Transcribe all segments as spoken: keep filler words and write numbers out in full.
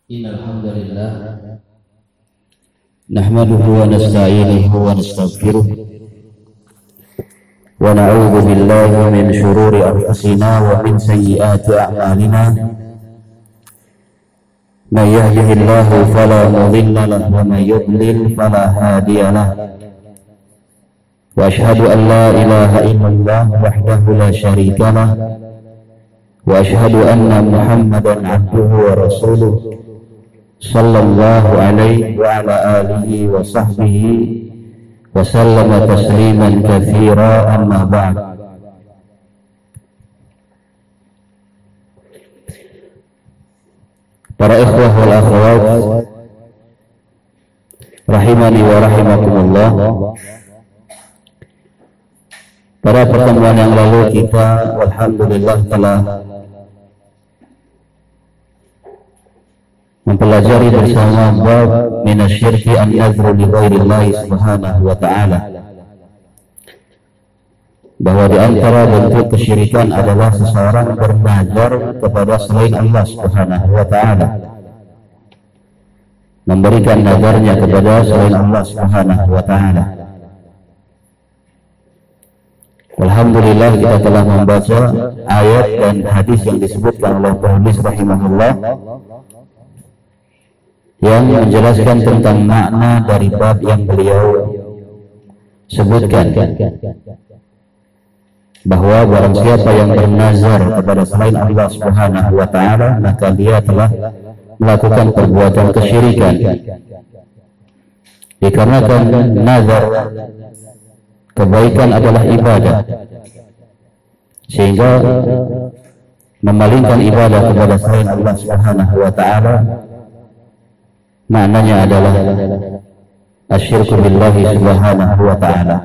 Innal hamdalillah nahmaduhu wa nasta'inuhu wa nastaghfiruh wa na'udzu billahi min shururi anfusina wa min sayyiati a'malina. May yahdihillahu fala mudilla lahu wa may yudlil fala hadiya lahu. Wa ashhadu an la ilaha illallah wahdahu la syarika lahu wa ashhadu anna Muhammadan 'abduhu wa rasuluh sallallahu alaihi wa ala alihi wa sahbihi wa sallama tasliman katsira, amma ba'd. Para ikhwah wal akhwat rahimani wa rahimakumullah, pada pertemuan yang lalu kita alhamdulillah telah mempelajari bersama bab minasyirki an-nadhru li ghairillahi subhanahu wa ta'ala, bahwa di antara bentuk kesyirikan adalah seseorang bernazar kepada selain Allah subhanahu wa ta'ala, memberikan nazarnya kepada selain Allah subhanahu wa ta'ala. Alhamdulillah kita telah membaca ayat dan hadis yang disebutkan oleh penulis rahimahullah yang menjelaskan tentang makna dari bab yang beliau sebutkan, bahwa barang siapa yang bernazar kepada selain Allah subhanahu wa ta'ala, maka dia telah melakukan perbuatan kesyirikan. Dikarenakan nazar, kebaikan adalah ibadah, sehingga memalingkan ibadah kepada selain Allah subhanahu wa ta'ala maknanya adalah asyirku billahi subhanahu wa ta'ala.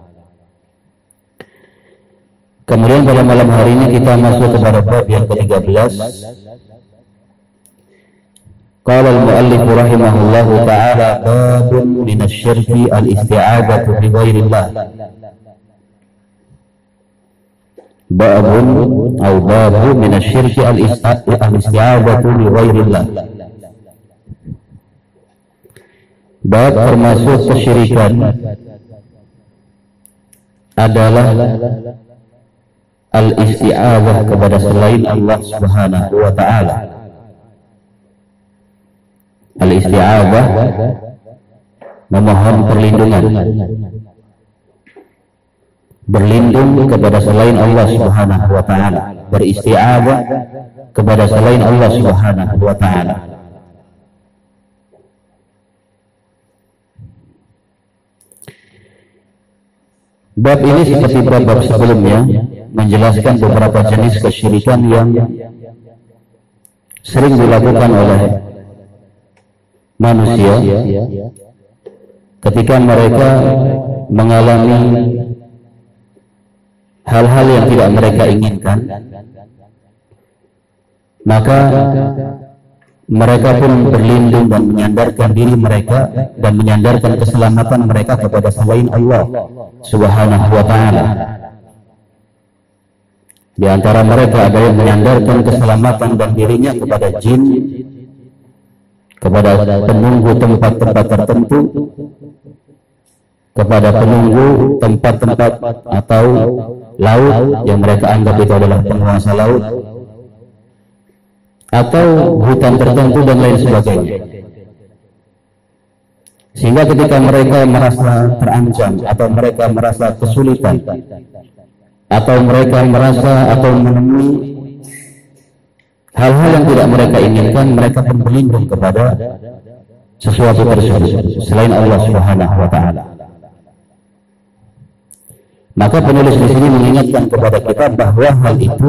Kemudian pada malam hari ini kita masuk kepada bab yang ke tiga belas. Qala al-muallif rahimahullahu ta'ala, babun minasyirki al-isti'adzatu bi ghairillah. Babun atau babu minasyirki al-isti'adzatu bi ghairillah. Bab termasuk kesyirikan adalah al-isti'adzah kepada selain Allah subhanahu wa ta'ala. Al-isti'adzah memohon perlindungan, berlindung kepada selain Allah subhanahu wa ta'ala, beristi'adzah kepada selain Allah subhanahu wa ta'ala. Bab ini seperti bab-bab sebelumnya menjelaskan beberapa jenis kesyirikan yang sering dilakukan oleh manusia ketika mereka mengalami hal-hal yang tidak mereka inginkan, maka mereka pun berlindung dan menyandarkan diri mereka dan menyandarkan keselamatan mereka kepada selain Allah subhanahu wa ta'ala. Di antara mereka ada yang menyandarkan keselamatan dan dirinya kepada jin, kepada penunggu tempat-tempat tertentu, kepada penunggu tempat-tempat atau laut yang mereka anggap itu adalah penguasa laut, atau hutan tertentu dan lain sebagainya. Sehingga ketika mereka merasa terancam atau mereka merasa kesulitan atau mereka merasa atau menemui hal-hal yang tidak mereka inginkan, mereka pun berlindung kepada sesuatu tersebut selain Allah subhanahu wa ta'ala. Maka penulis di sini mengingatkan kepada kita bahwa hal itu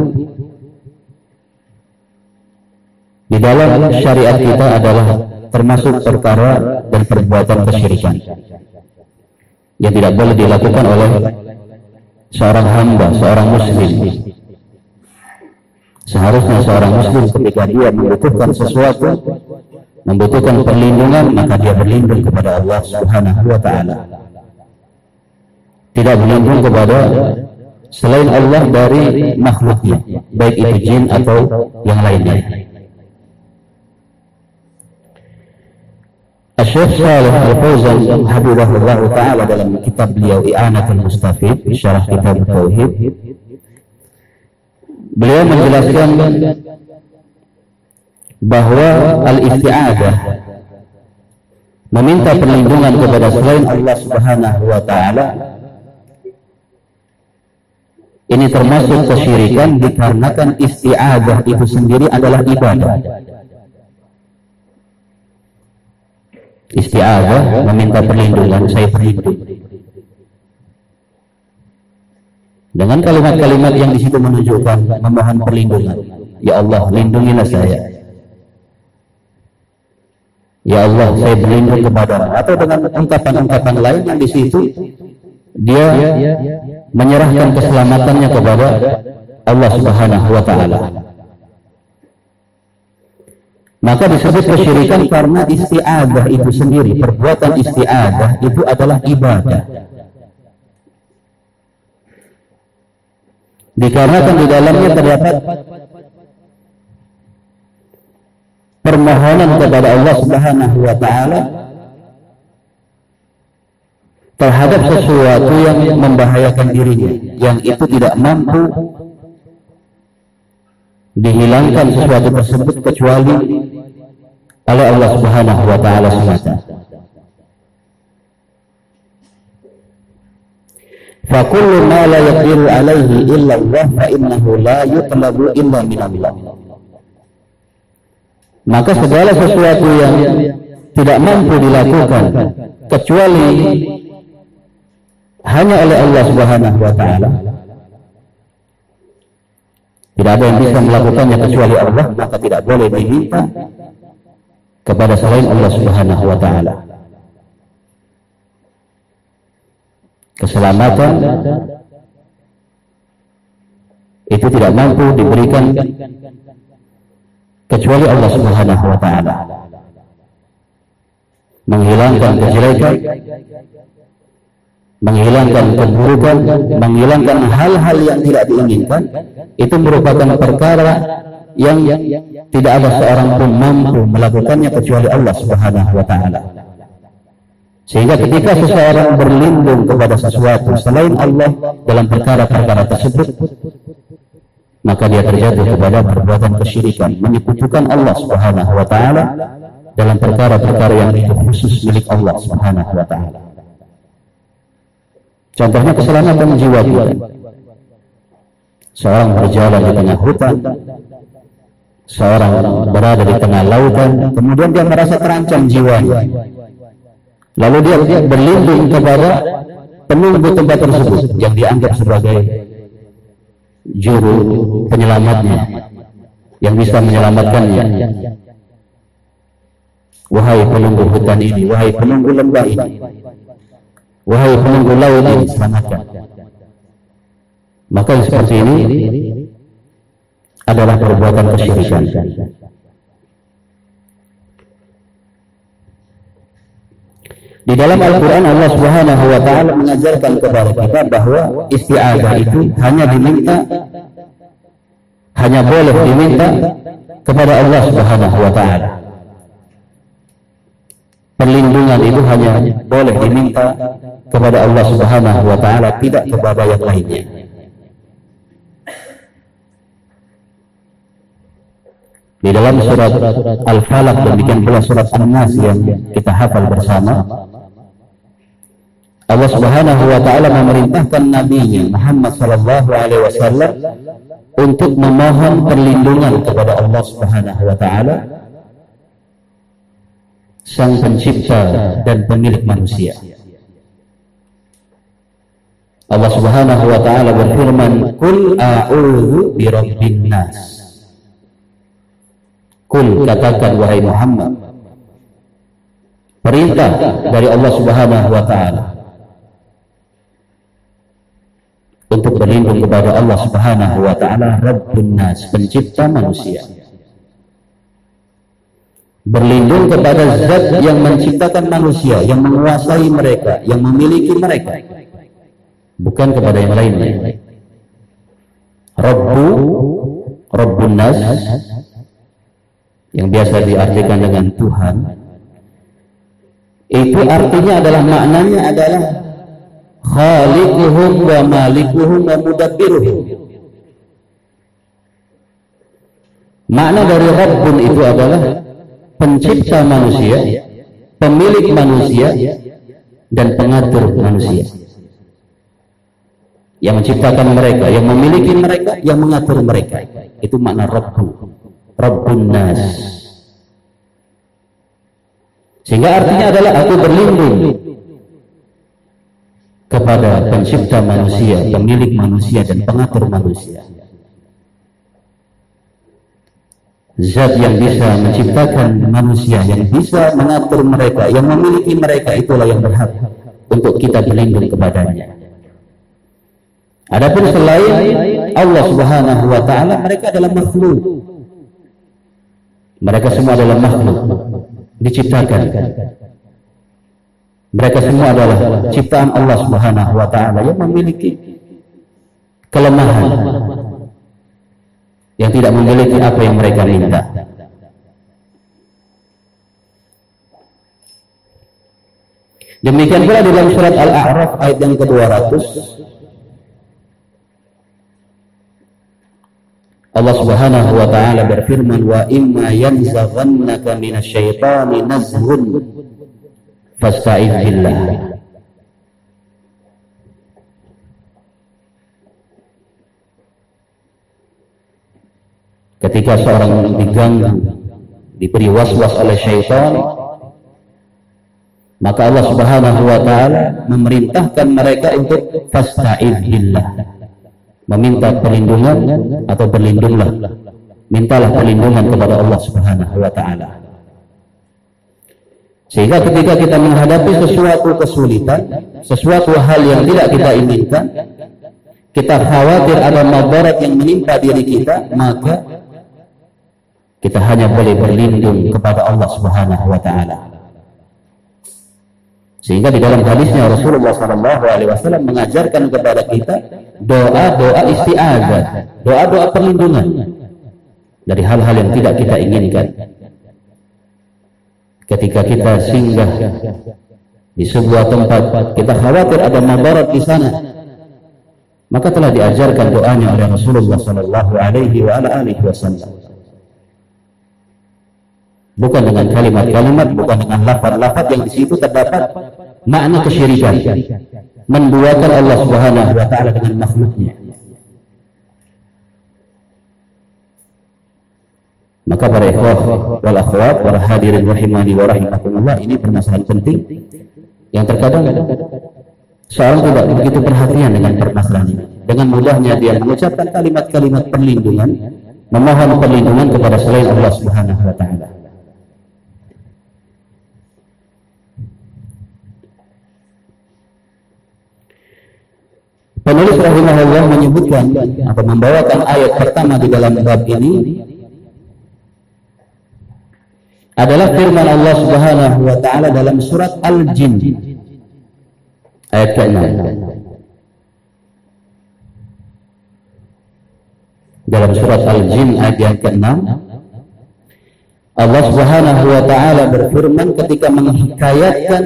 di dalam syariat kita adalah termasuk perkara dan perbuatan kesyirikan yang tidak boleh dilakukan oleh seorang hamba, seorang muslim. Seharusnya seorang muslim ketika dia membutuhkan sesuatu, membutuhkan perlindungan, maka dia berlindung kepada Allah subhanahu wa ta'ala, tidak berlindung kepada selain Allah dari makhluknya, baik itu jin atau yang lainnya. Asy-Syaikh Shalih Al-Fauzan hafizahullah taala dalam kitab beliau I'anatul Mustafid syarah kitab Tauhid, beliau menjelaskan bahwa al-isti'adzah, meminta perlindungan kepada selain Allah Subhanahu wa taala, ini termasuk kesyirikan dikarenakan isti'adzah itu sendiri adalah ibadah. Isti'adzah, meminta perlindungan, saya berlindung dengan kalimat-kalimat yang di situ menunjukkan memohon perlindungan. Ya Allah, lindungilah saya. Ya Allah, saya berlindung kepadamu. Atau dengan ungkapan-ungkapan lain yang di situ dia menyerahkan keselamatannya kepada Allah Subhanahu wa taala. Maka disebut kesyirikan karena isti'adzah itu sendiri, perbuatan isti'adzah itu adalah ibadah. Dikarenakan di dalamnya terdapat permohonan kepada Allah Subhanahu wa taala terhadap sesuatu yang membahayakan dirinya, yang itu tidak mampu dihilangkan sesuatu tersebut kecuali oleh Allah Subhanahu wa taala semata. Fa kullu ma la yaqdiru alaihi illa Allah fa innahu la yutlabu illa min Allah. Maka segala sesuatu yang tidak mampu dilakukan kecuali hanya oleh Allah Subhanahu wa taala, tidak ada yang bisa melakukannya kecuali Allah, maka tidak boleh diminta kepada selain Allah Subhanahu wa taala. Keselamatan itu tidak mampu diberikan kecuali Allah Subhanahu wa taala. Menghilangkan kejelekan, menghilangkan keburukan, menghilangkan hal-hal yang tidak diinginkan, itu merupakan perkara yang tidak ada seorang pun mampu melakukannya kecuali Allah Subhanahu wa taala. Sehingga ketika seseorang berlindung kepada sesuatu selain Allah dalam perkara-perkara tersebut, maka dia terjatuh kepada perbuatan kesyirikan, menyekutukan Allah Subhanahu wa taala dalam perkara-perkara yang itu khusus milik Allah Subhanahu wa taala. Contohnya keselamatan jiwa kita. Seorang berjalan di tengah hutan, seorang berada di tengah lautan, kemudian dia merasa terancam jiwanya. Lalu dia berlindung kepada penunggu tempat tersebut yang dianggap sebagai juru penyelamatnya, yang bisa menyelamatkannya. Wahai penunggu hutan ini, wahai penunggu lembah ini, wahai penunggu laut ini, selamatkan. Maka yang seperti ini adalah perbuatan kesyirikan. Di dalam Al-Quran Allah Subhanahu wa taala mengajarkan kepada kita bahwa isti'adzah itu hanya diminta, hanya boleh diminta kepada Allah Subhanahu wa taala. Perlindungan itu hanya boleh diminta kepada Allah Subhanahu wa taala, tidak kepada yang lainnya. Di dalam surat Al-Falaq, demikian pula surat An-Nas yang kita hafal bersama, Allah Subhanahu wa taala memerintahkan nabinya Muhammad sallallahu alaihi wasallam untuk memohon perlindungan kepada Allah Subhanahu wa taala, Sang Pencipta dan Pemilik manusia. Allah Subhanahu wa taala berfirman, "Qul a'udzu birabbin nas." Qul, katakan wahai Muhammad, perintah dari Allah Subhanahu wa taala untuk berlindung kepada Allah Subhanahu wa taala, Rabbun nas, pencipta manusia. Berlindung kepada zat yang menciptakan manusia, yang menguasai mereka, yang memiliki mereka, bukan kepada yang lainnya. Rabbu, Rabbun nas, yang biasa diartikan dengan Tuhan, Itu artinya adalah maknanya adalah khaliquhum wa malikuhum wa mudabbiruhum. Makna dari Rabbun itu adalah pencipta manusia, pemilik manusia, dan pengatur manusia. Yang menciptakan mereka, yang memiliki mereka, yang mengatur mereka. Itu makna Rabbu, Rabbun Nas. Sehingga artinya adalah aku berlindung kepada pencipta manusia, pemilik manusia, dan pengatur manusia. Zat yang bisa menciptakan manusia, yang bisa mengatur mereka, yang memiliki mereka, itulah yang berhak untuk kita berlindung kepadanya. Adapun selain Allah Subhanahu wa taala, mereka adalah makhluk. Mereka semua adalah makhluk, diciptakan. Mereka semua adalah ciptaan Allah Subhanahu wa taala yang memiliki kelemahan, yang tidak memiliki apa yang mereka minta. Demikian pula dalam surat Al-A'raf ayat yang kedua ratus, Allah Subhanahu wa taala berfirman, wa imma yanzaghannaka minasyaitani nazghun fasta'idz billah. Ketika seorang diganggu, diberi was-was oleh syaitan, maka Allah Subhanahu wa taala memerintahkan mereka untuk fasta'idz billah, meminta perlindungan atau berlindunglah, mintalah perlindungan kepada Allah Subhanahu wa taala. Sehingga ketika kita menghadapi sesuatu kesulitan, sesuatu hal yang tidak kita inginkan, kita khawatir ada madarat yang menimpa diri kita, maka kita hanya boleh berlindung kepada Allah Subhanahu wa taala. Sehingga di dalam hadisnya Rasulullah sallallahu alaihi wasallam mengajarkan kepada kita doa-doa isti'adzah, doa-doa perlindungan dari hal-hal yang tidak kita inginkan. Ketika kita singgah di sebuah tempat, kita khawatir ada madarat di sana, maka telah diajarkan doanya oleh Rasulullah sallallahu alaihi wasallam. Bukan dengan kalimat-kalimat, bukan dengan lafaz-lafaz yang di situ terdapat makna kesyirikan, menduakan Allah Subhanahu wa taala dengan makhluknya. Maka para ikhwah wal akhwat, para hadirin rahimani wa rahimakumullah, ini permasalahan penting yang terkadang seorang tidak begitu perhatian dengan permasalahan ini. Dengan mudahnya dia mengucapkan kalimat-kalimat perlindungan, memohon perlindungan kepada selain Allah Subhanahu wa taala. Penulis rahimahullah menyebutkan atau membawakan ayat pertama di dalam bab ini adalah firman Allah Subhanahu wa taala dalam surat Al-Jin ayat keenam. Dalam surat Al-Jin ayat yang keenam, Allah Subhanahu wa taala berfirman ketika menghikayatkan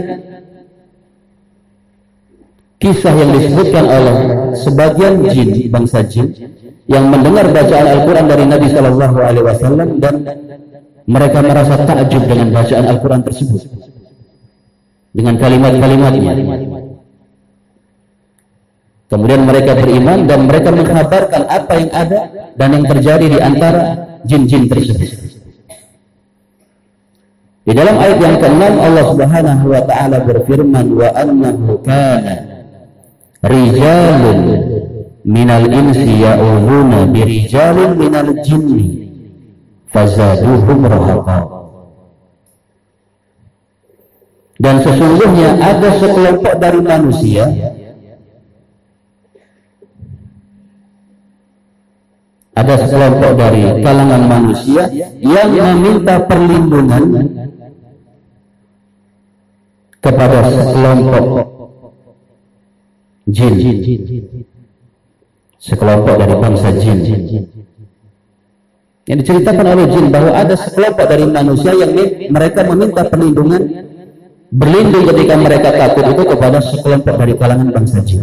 kisah yang disebutkan oleh sebagian jin, bangsa jin, yang mendengar bacaan Al-Quran dari Nabi Shallallahu Alaihi Wasallam dan mereka merasa takjub dengan bacaan Al-Quran tersebut, dengan kalimat-kalimatnya. Kemudian mereka beriman dan mereka mengkhabarkan apa yang ada dan yang terjadi di antara jin-jin tersebut. Di dalam ayat yang keenam Allah Subhanahu wa taala berfirman, wa annahu kana rijalun minal insi ya'udhuna birijalin minal jinni fazaduhum rahaqa. Dan sesungguhnya ada sekelompok dari manusia ada sekelompok dari kalangan manusia yang meminta perlindungan kepada sekelompok jin, sekelompok dari bangsa jin. Yang diceritakan oleh jin bahwa ada sekelompok dari manusia yang mereka meminta perlindungan berlindung ketika mereka takut itu kepada sekelompok dari kalangan bangsa jin.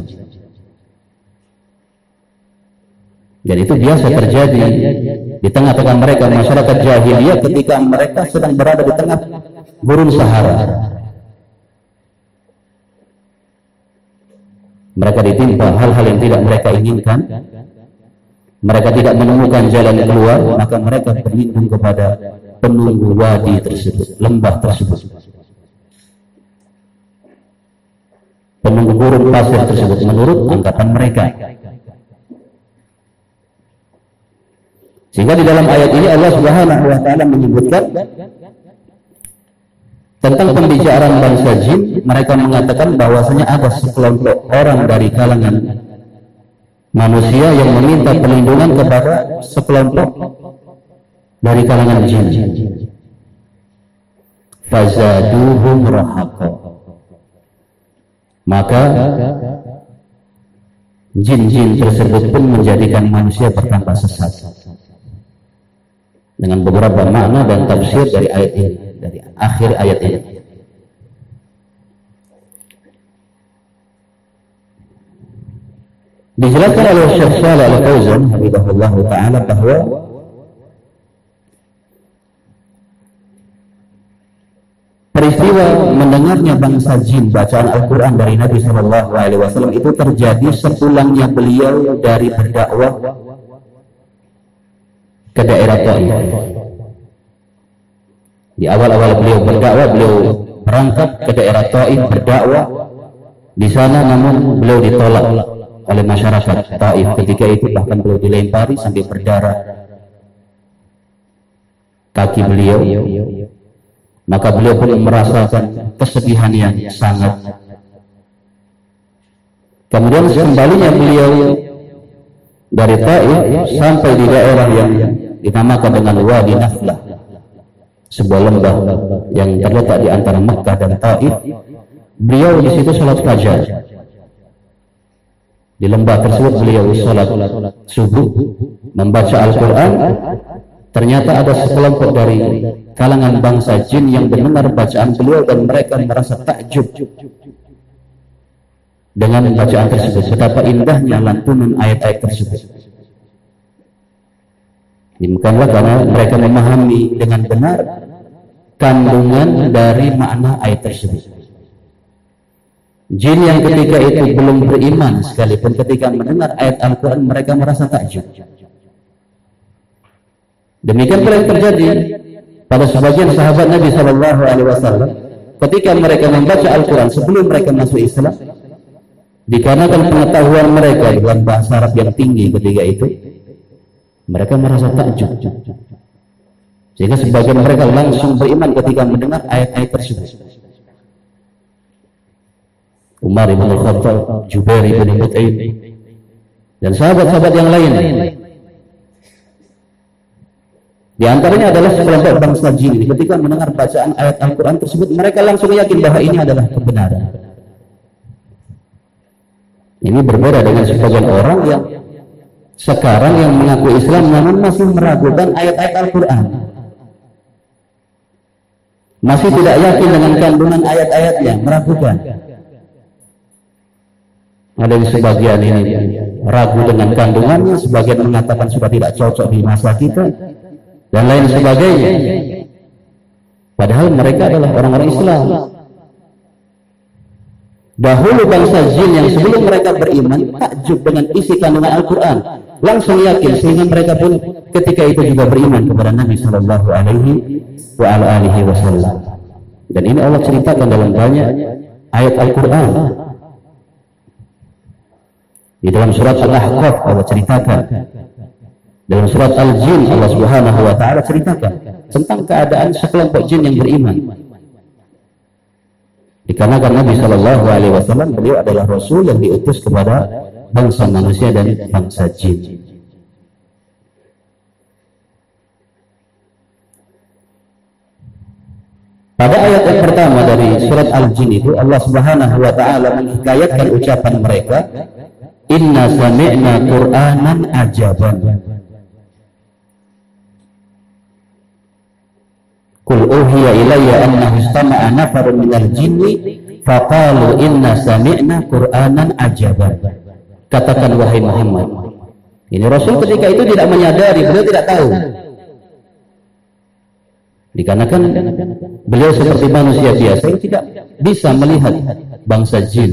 Dan itu biasa terjadi di tengah-tengah mereka, masyarakat jahiliyah, ketika mereka sedang berada di tengah gurun Sahara. Mereka ditimpa hal-hal yang tidak mereka inginkan, mereka tidak menemukan jalan keluar, maka mereka berlindung kepada penunggu wadi tersebut, lembah tersebut, penunggu gurun pasir tersebut, menurut anggapan mereka. Sehingga di dalam ayat ini Allah Subhanahu wa taala menyebutkan tentang pembicaraan bangsa jin. Mereka mengatakan bahwasanya ada sekelompok orang dari kalangan manusia yang meminta perlindungan kepada sekelompok dari kalangan jin. Fazaduhum rahaqa. Maka jin-jin tersebut pun menjadikan manusia bertambah sesat. Dengan beberapa makna dan tafsir dari ayat ini, dari akhir ayat ini. Dijelaskan oleh Syekh Shalih Al-Fauzan hafizahullah taala bahwa peristiwa mendengarnya bangsa jin bacaan Al-Quran dari Nabi Shallallahu Alaihi Wasallam itu terjadi sepulangnya beliau dari berdakwah ke daerah Taif. Di awal-awal beliau berdakwah, beliau berangkat ke daerah Taif berdakwah di sana, namun beliau ditolak oleh masyarakat Taif. Ketika itu bahkan beliau dilempari sampai berdarah kaki beliau. Maka beliau pun merasakan kesedihan yang sangat. Kemudian kembalinya beliau dari Taif sampai di daerah yang dinamakan dengan Wadi Naflah, sebuah lembah yang terletak di antara Mekkah dan Taif. Beliau di situ salat fajar. Di lembah tersebut beliau salat subuh, membaca Al-Quran. Ternyata ada sekelompok dari kalangan bangsa jin yang mendengar bacaan beliau dan mereka merasa takjub dengan bacaan tersebut, betapa indahnya lantunan ayat-ayat tersebut. Demikianlah karena mereka memahami dengan benar kandungan dari makna ayat tersebut. Jin yang ketika itu belum beriman sekalipun ketika mendengar ayat Al-Quran mereka merasa takjub. Demikian pula yang terjadi pada sebagian sahabat Nabi Shallallahu Alaihi Wasallam ketika mereka membaca Al-Quran sebelum mereka masuk Islam, dikarenakan pengetahuan mereka dalam bahasa Arab yang tinggi ketika itu, mereka merasa takjub. Sehingga sebagian mereka langsung beriman ketika mendengar ayat-ayat tersebut. Umar bin Khattab, Jubair bin Mut'im, dan sahabat-sahabat yang lain. Di antaranya adalah sekelompok bangsa jin ini. Ketika mendengar bacaan ayat Al-Quran tersebut, mereka langsung yakin bahwa ini adalah kebenaran. Ini berbeda dengan sebagian orang yang sekarang yang mengaku Islam namun masih meragukan ayat-ayat Al-Quran, masih tidak yakin dengan kandungan ayat-ayatnya, meragukan. Ada yang sebagian ini ragu dengan kandungannya, sebagian mengatakan sudah tidak cocok di masa kita, dan lain sebagainya. Padahal mereka adalah orang-orang Islam. Dahulu bangsa jin yang sebelum mereka beriman takjub dengan isi kandungan Al-Quran, langsung yakin, sehingga mereka pun ketika itu juga beriman kepada Nabi Shallallahu Alaihi Wasallam. Dan ini Allah ceritakan dalam banyak ayat Al-Quran. Di dalam surat Al-Ahqaf Allah ceritakan, dalam surat Al-Jin Allah Subhanahu wa taala ceritakan tentang keadaan sekelompok jin yang beriman. Dikarenakan Nabi Shallallahu Alaihi Wasallam beliau adalah Rasul yang diutus kepada bangsa manusia dan bangsa jin. Pada ayat yang pertama dari surat Al-Jin itu Allah Subhanahu wa taala menghikayatkan ucapan mereka, Inna sami'na Qur'anan ajaban. Qul uhiya ilayya annahu istama'a nafarun minal jinni faqalu inna sami'na qur'anan ajaban. Katakan wahai Muhammad. Ini Rasul ketika itu tidak menyadari, beliau tidak tahu. Dikarenakan beliau seperti manusia biasa tidak bisa melihat bangsa jin.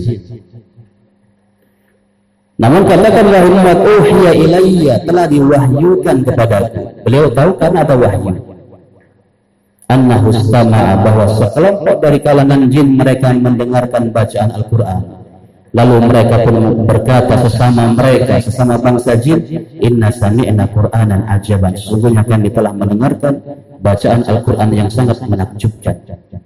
Namun katakan wahai Muhammad, uhiya ilayya, telah diwahyukan kepadaku. Beliau tahu karena ada wahyu. Annahu istama'a, bahwa sekelompok dari kalangan jin mereka mendengarkan bacaan Al-Quran. Lalu mereka pun berkata sesama mereka, sesama bangsa jin, inna sami'na Qur'anan ajaban. Sesungguhnya kami telah mendengarkan bacaan Al-Quran yang sangat menakjubkan.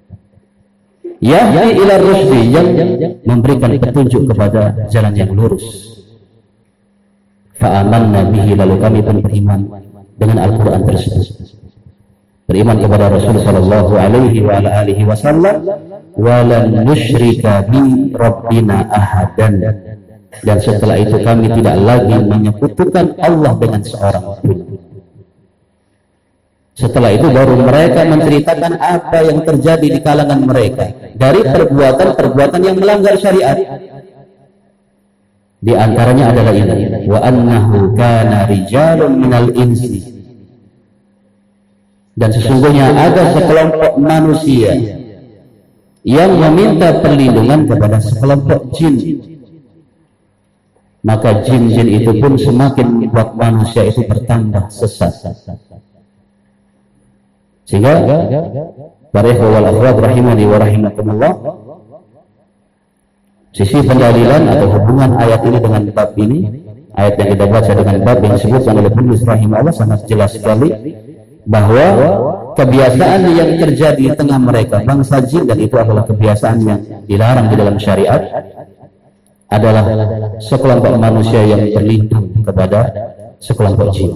Yahdi ila rusdi, yang memberikan petunjuk kepada jalan yang lurus. Fa'amanna bihi, lalu kami pun beriman dengan Al-Quran tersebut. Beriman kepada Rasul sallallahu alaihi wa ala alihi wasallam, wa lan nusyrika bi rabbina ahadan. Dan setelah itu kami tidak lagi menyekutukan Allah dengan seorang pun. Setelah itu baru mereka menceritakan apa yang terjadi di kalangan mereka dari perbuatan-perbuatan yang melanggar syariat. Di antaranya adalah ini, wa annahu kana rijalun minal insi, dan sesungguhnya ada sekelompok manusia yang meminta perlindungan kepada sekelompok jin. Maka jin-jin itu pun semakin membuat manusia itu bertambah sesat. Sehingga para ikhwah wal akhwat rahimani wa rahimakumullah, sisi pendalilan atau hubungan ayat ini dengan bab ini, ayat yang kita baca dengan bab yang disebutkan oleh penulis rahimahullah, sangat jelas sekali bahwa kebiasaan yang terjadi di tengah mereka bangsa jin, dan itu adalah kebiasaan yang dilarang di dalam syariat, adalah sekelompok manusia yang berlindung kepada sekelompok jin.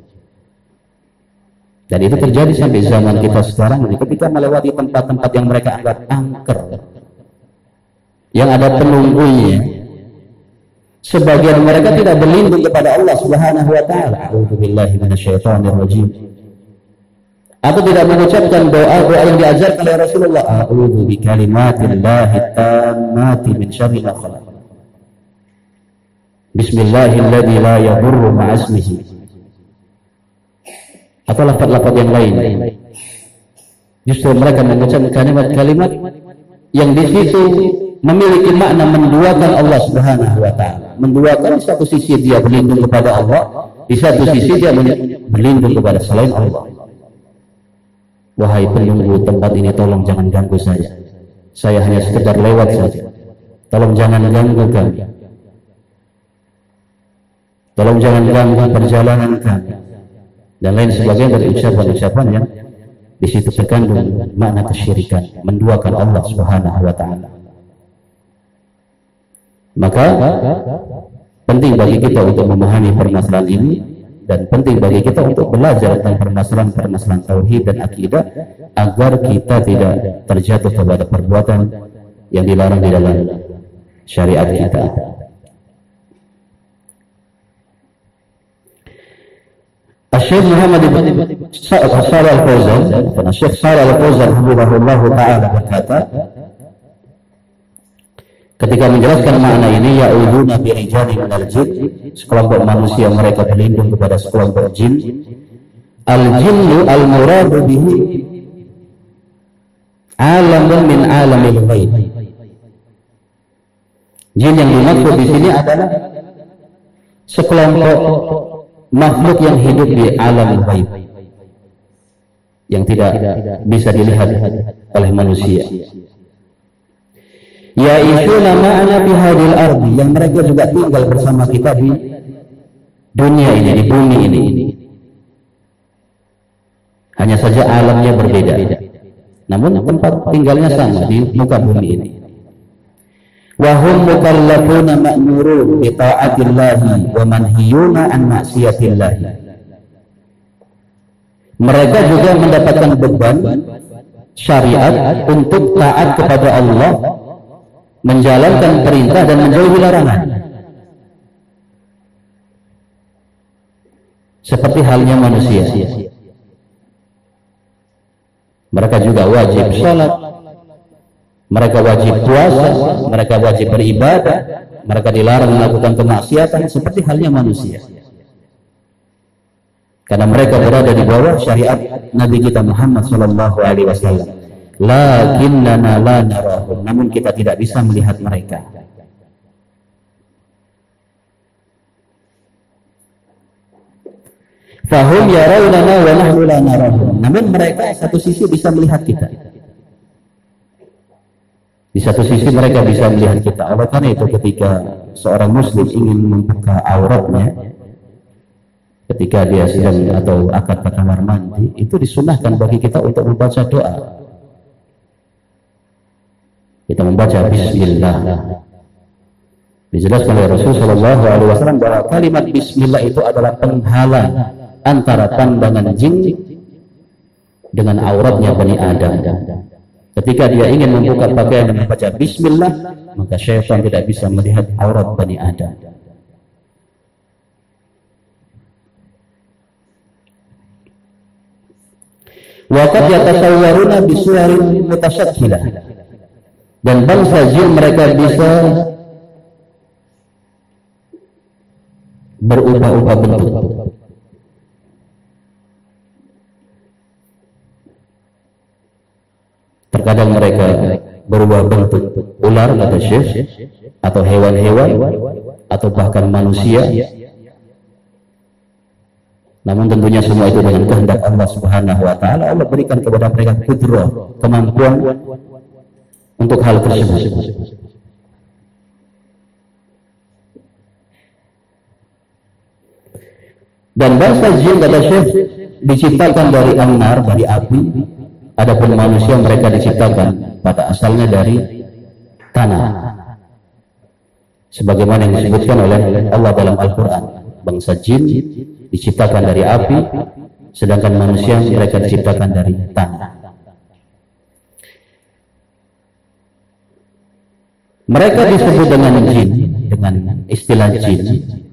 Dan itu terjadi sampai zaman kita sekarang ini, ketika melewati tempat-tempat yang mereka anggap angker, yang ada penunggunya, sebagian mereka tidak berlindung kepada Allah Subhanahu wa taala. A'udzubillahi minasyaitonir rajim. Atau tidak mengucapkan doa-doa yang diajarkan oleh Rasulullah. A'udzu bikalimatillahi tammati min syarri ma khalaq. Bismillahilladzi la yadurru ma'asmihi. Atau lafaz-lafaz yang lain. Justru mereka mengucapkan kalimat-kalimat yang di situ memiliki makna menduakan Allah Subhanahu wa taala. Menduakan, di satu sisi dia berlindung kepada Allah, di satu sisi dia berlindung kepada selain Allah. Wahai penunggu tempat ini, tolong jangan ganggu saya. Saya hanya sekedar lewat saja. Tolong jangan ganggu kami. Tolong jangan ganggu perjalanan kami. Dan lain sebagainya dari ucapan-ucapan yang di situ terkandung makna kesyirikan, menduakan Allah Subhanahu wa taala. Maka penting bagi kita untuk memahami permasalahan ini, dan penting bagi kita untuk belajar tentang permasalahan-permasalahan tauhid dan akidah, agar kita tidak terjatuh kepada perbuatan yang dilarang di dalam syariat kita. Syekh Muhammad bin Shalih Al-Fauzan, Syekh Shalih Al-Fauzan hafizahullah taala berkata, ketika menjelaskan makna ini, ya'uduna bi rijali minal jin, sekelompok manusia mereka berlindung kepada sekelompok jin. Al-jinnu al-muradu bihi alamun min alamil ghaib. Jin yang dimaksud di sini adalah sekelompok makhluk yang hidup di alam ghaib, yang tidak bisa dilihat oleh manusia. Ya'ishuna ma'ana fi hadhil ardi, yang mereka juga tinggal bersama kita di dunia ini, di bumi ini. Hanya saja alamnya berbeda, namun tempat tinggalnya sama di muka bumi ini. Wa hum mukallafuna ma'murun bi ta'atillahi wa manhiyuna an ma'siyatillah. Mereka juga mendapatkan beban syariat untuk taat kepada Allah, menjalankan perintah dan menjauhi larangan. Seperti halnya manusia. Mereka juga wajib sholat, mereka wajib puasa, mereka wajib beribadah, mereka dilarang melakukan kemaksiatan seperti halnya manusia. Karena mereka berada di bawah syariat Nabi kita Muhammad sallallahu alaihi wasallam. Lakinnana la narahum, namun kita tidak bisa melihat mereka. Fahum yarawnana wa nahnu la narahum. Namun mereka satu sisi bisa melihat kita. Di satu sisi mereka bisa melihat kita. Oleh karena itu ketika seorang muslim ingin membuka auratnya, ketika dia sedang atau akan ke kamar mandi, itu disunahkan bagi kita untuk membaca doa. Kita membaca Bismillah. Dijelaskan oleh Rasulullah shallallahu alaihi wasallam bahwa kalimat Bismillah itu adalah penghalang antara pandangan jin dengan auratnya Bani Adam. Ketika dia ingin membuka pakaian dan membaca Bismillah, maka syaitan tidak bisa melihat aurat Bani Adam. Waqad yatasawwaruna bisuwarin mutasyakkilah. Dan bangsa jin mereka bisa berubah-ubah bentuk. Terkadang mereka berubah bentuk ular kata Syekh, atau hewan-hewan, atau bahkan manusia. Namun tentunya semua itu dengan kehendak Allah Subhanahu wa taala. Allah berikan kepada mereka qudrah, kemampuan untuk hal tersebut. Dan bangsa jin kata Syekh diciptakan dari an-nar, dari api. Adapun manusia mereka diciptakan pada asalnya dari tanah. Sebagaimana yang disebutkan oleh Allah dalam Al-Quran, bangsa jin diciptakan dari api, sedangkan manusia mereka diciptakan dari tanah. Mereka disebut dengan jin, dengan istilah jin.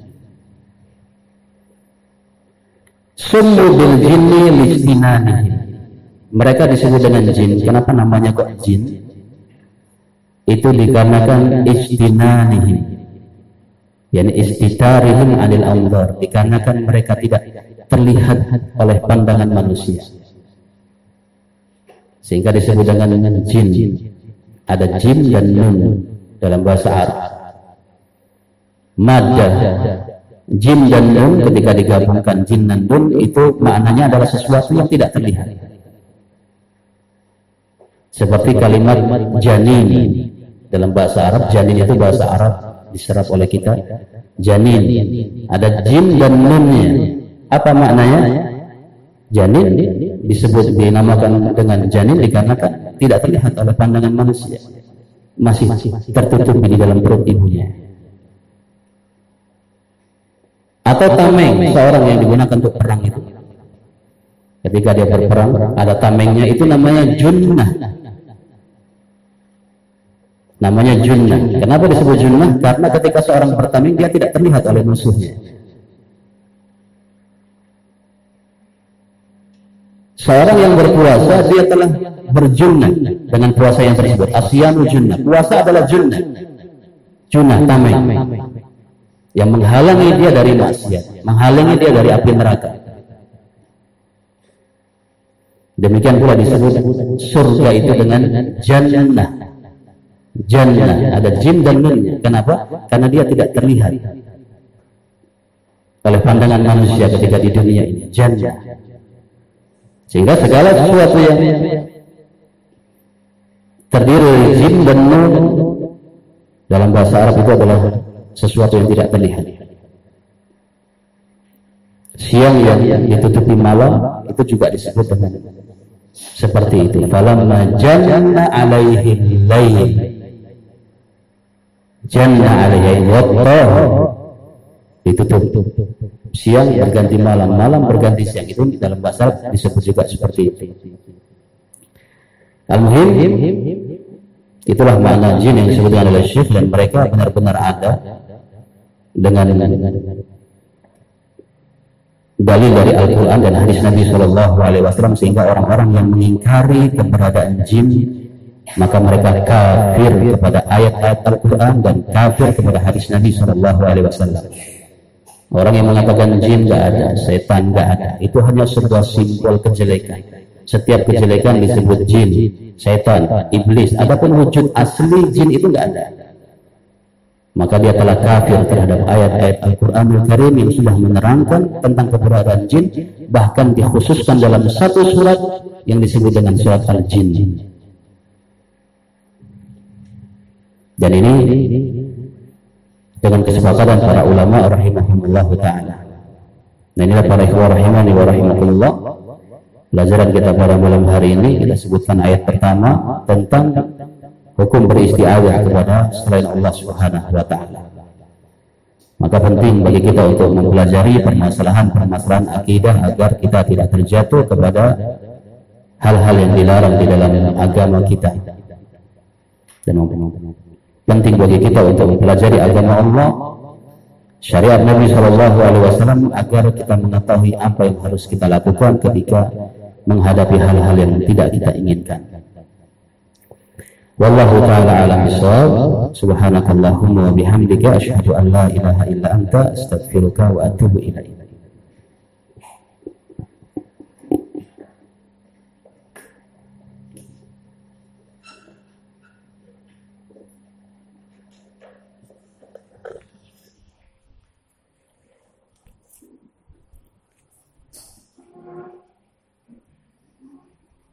Summu bil jinni listinanihim. Mereka disebut dengan jin. Kenapa namanya kok jin? Itu dikarenakan istinanihim, yakni istitarihim anil anzar, dikarenakan mereka tidak terlihat oleh pandangan manusia, sehingga disebut dengan jin. Ada jin dan nun dalam bahasa Arab. Maddah jin dan nun ketika digabungkan jin dan nun itu maknanya adalah sesuatu yang tidak terlihat. Seperti kalimat janin dalam bahasa Arab, janin itu bahasa Arab diserap oleh kita. Janin ada jin dan nunnya. Apa maknanya? Janin disebut dinamakan dengan janin dikarenakan tidak terlihat oleh pandangan manusia, masih tertutup di dalam perut ibunya. Atau tameng, seorang yang digunakan untuk perang itu. Ketika dia berperang, ada tamengnya, itu namanya junnah. Namanya junnah. Kenapa disebut junnah? Karena ketika seorang bertameng, dia tidak terlihat oleh musuhnya. Seorang yang berpuasa, dia telah berjunnah dengan puasa yang tersebut. Asyanu junnah. Puasa adalah junnah. Junnah, tameng. Yang menghalangi dia dari maksiat, menghalangi dia dari api neraka. Demikian pula disebut surga itu dengan jannah. Jannah, ada jin dan nunnya. Kenapa? Karena dia tidak terlihat oleh pandangan manusia ketika di dunia ini. Jannah. Sehingga segala sesuatu yang terdiri jin dan nun dalam bahasa Arab itu adalah sesuatu yang tidak terlihat. Siang yang ditutupi malam itu juga disebut dengan seperti itu. Falamma janna alaihi lail, janna alaihi wattah, ditutup siang berganti malam, malam berganti siang. Itu dalam bahasa Arab disebut juga seperti itu. Al-muhim, itulah makna jin yang disebutkan oleh Syekh, dan mereka benar-benar ada dengan dalil dari Al-Quran dan hadis Nabi Shallallahu Alaihi Wasallam, sehingga orang-orang yang mengingkari keberadaan jin maka mereka kafir kepada ayat-ayat Al-Quran dan kafir kepada hadis Nabi Shallallahu Alaihi Wasallam. Orang yang mengatakan jin tidak ada, setan tidak ada, itu hanya sebuah simbol kejelekan. Setiap kejelekan disebut jin, setan, iblis. Adapun wujud asli jin itu tidak ada. Maka dia telah kafir terhadap ayat-ayat Al-Quranul Karim yang sudah menerangkan tentang keberadaan jin, bahkan dikhususkan dalam satu surat yang disebut dengan surat Al-Jin. Dan ini dengan kesepakatan para ulama rahimahumullah ta'ala. Nah, inilah para ikhwah rahimani wa rahimakumullah, pelajaran kita pada malam hari ini. Kita sebutkan ayat pertama tentang hukum beristi'adzah kepada selain Allah Subhanahu wa ta'ala. Maka penting bagi kita untuk mempelajari permasalahan-permasalahan akidah agar kita tidak terjatuh kepada hal-hal yang dilarang di dalam agama kita. Dan penting bagi kita untuk mempelajari agama Allah, syariat Nabi Shallallahu Alaihi Wasallam, agar kita mengetahui apa yang harus kita lakukan ketika menghadapi hal-hal yang tidak kita inginkan. Wallahu ta'ala a'lam bishawab. Subhanakallahumma wa bihamdika asyhadu an la ilaha illa anta astaghfiruka wa atubu ilaik.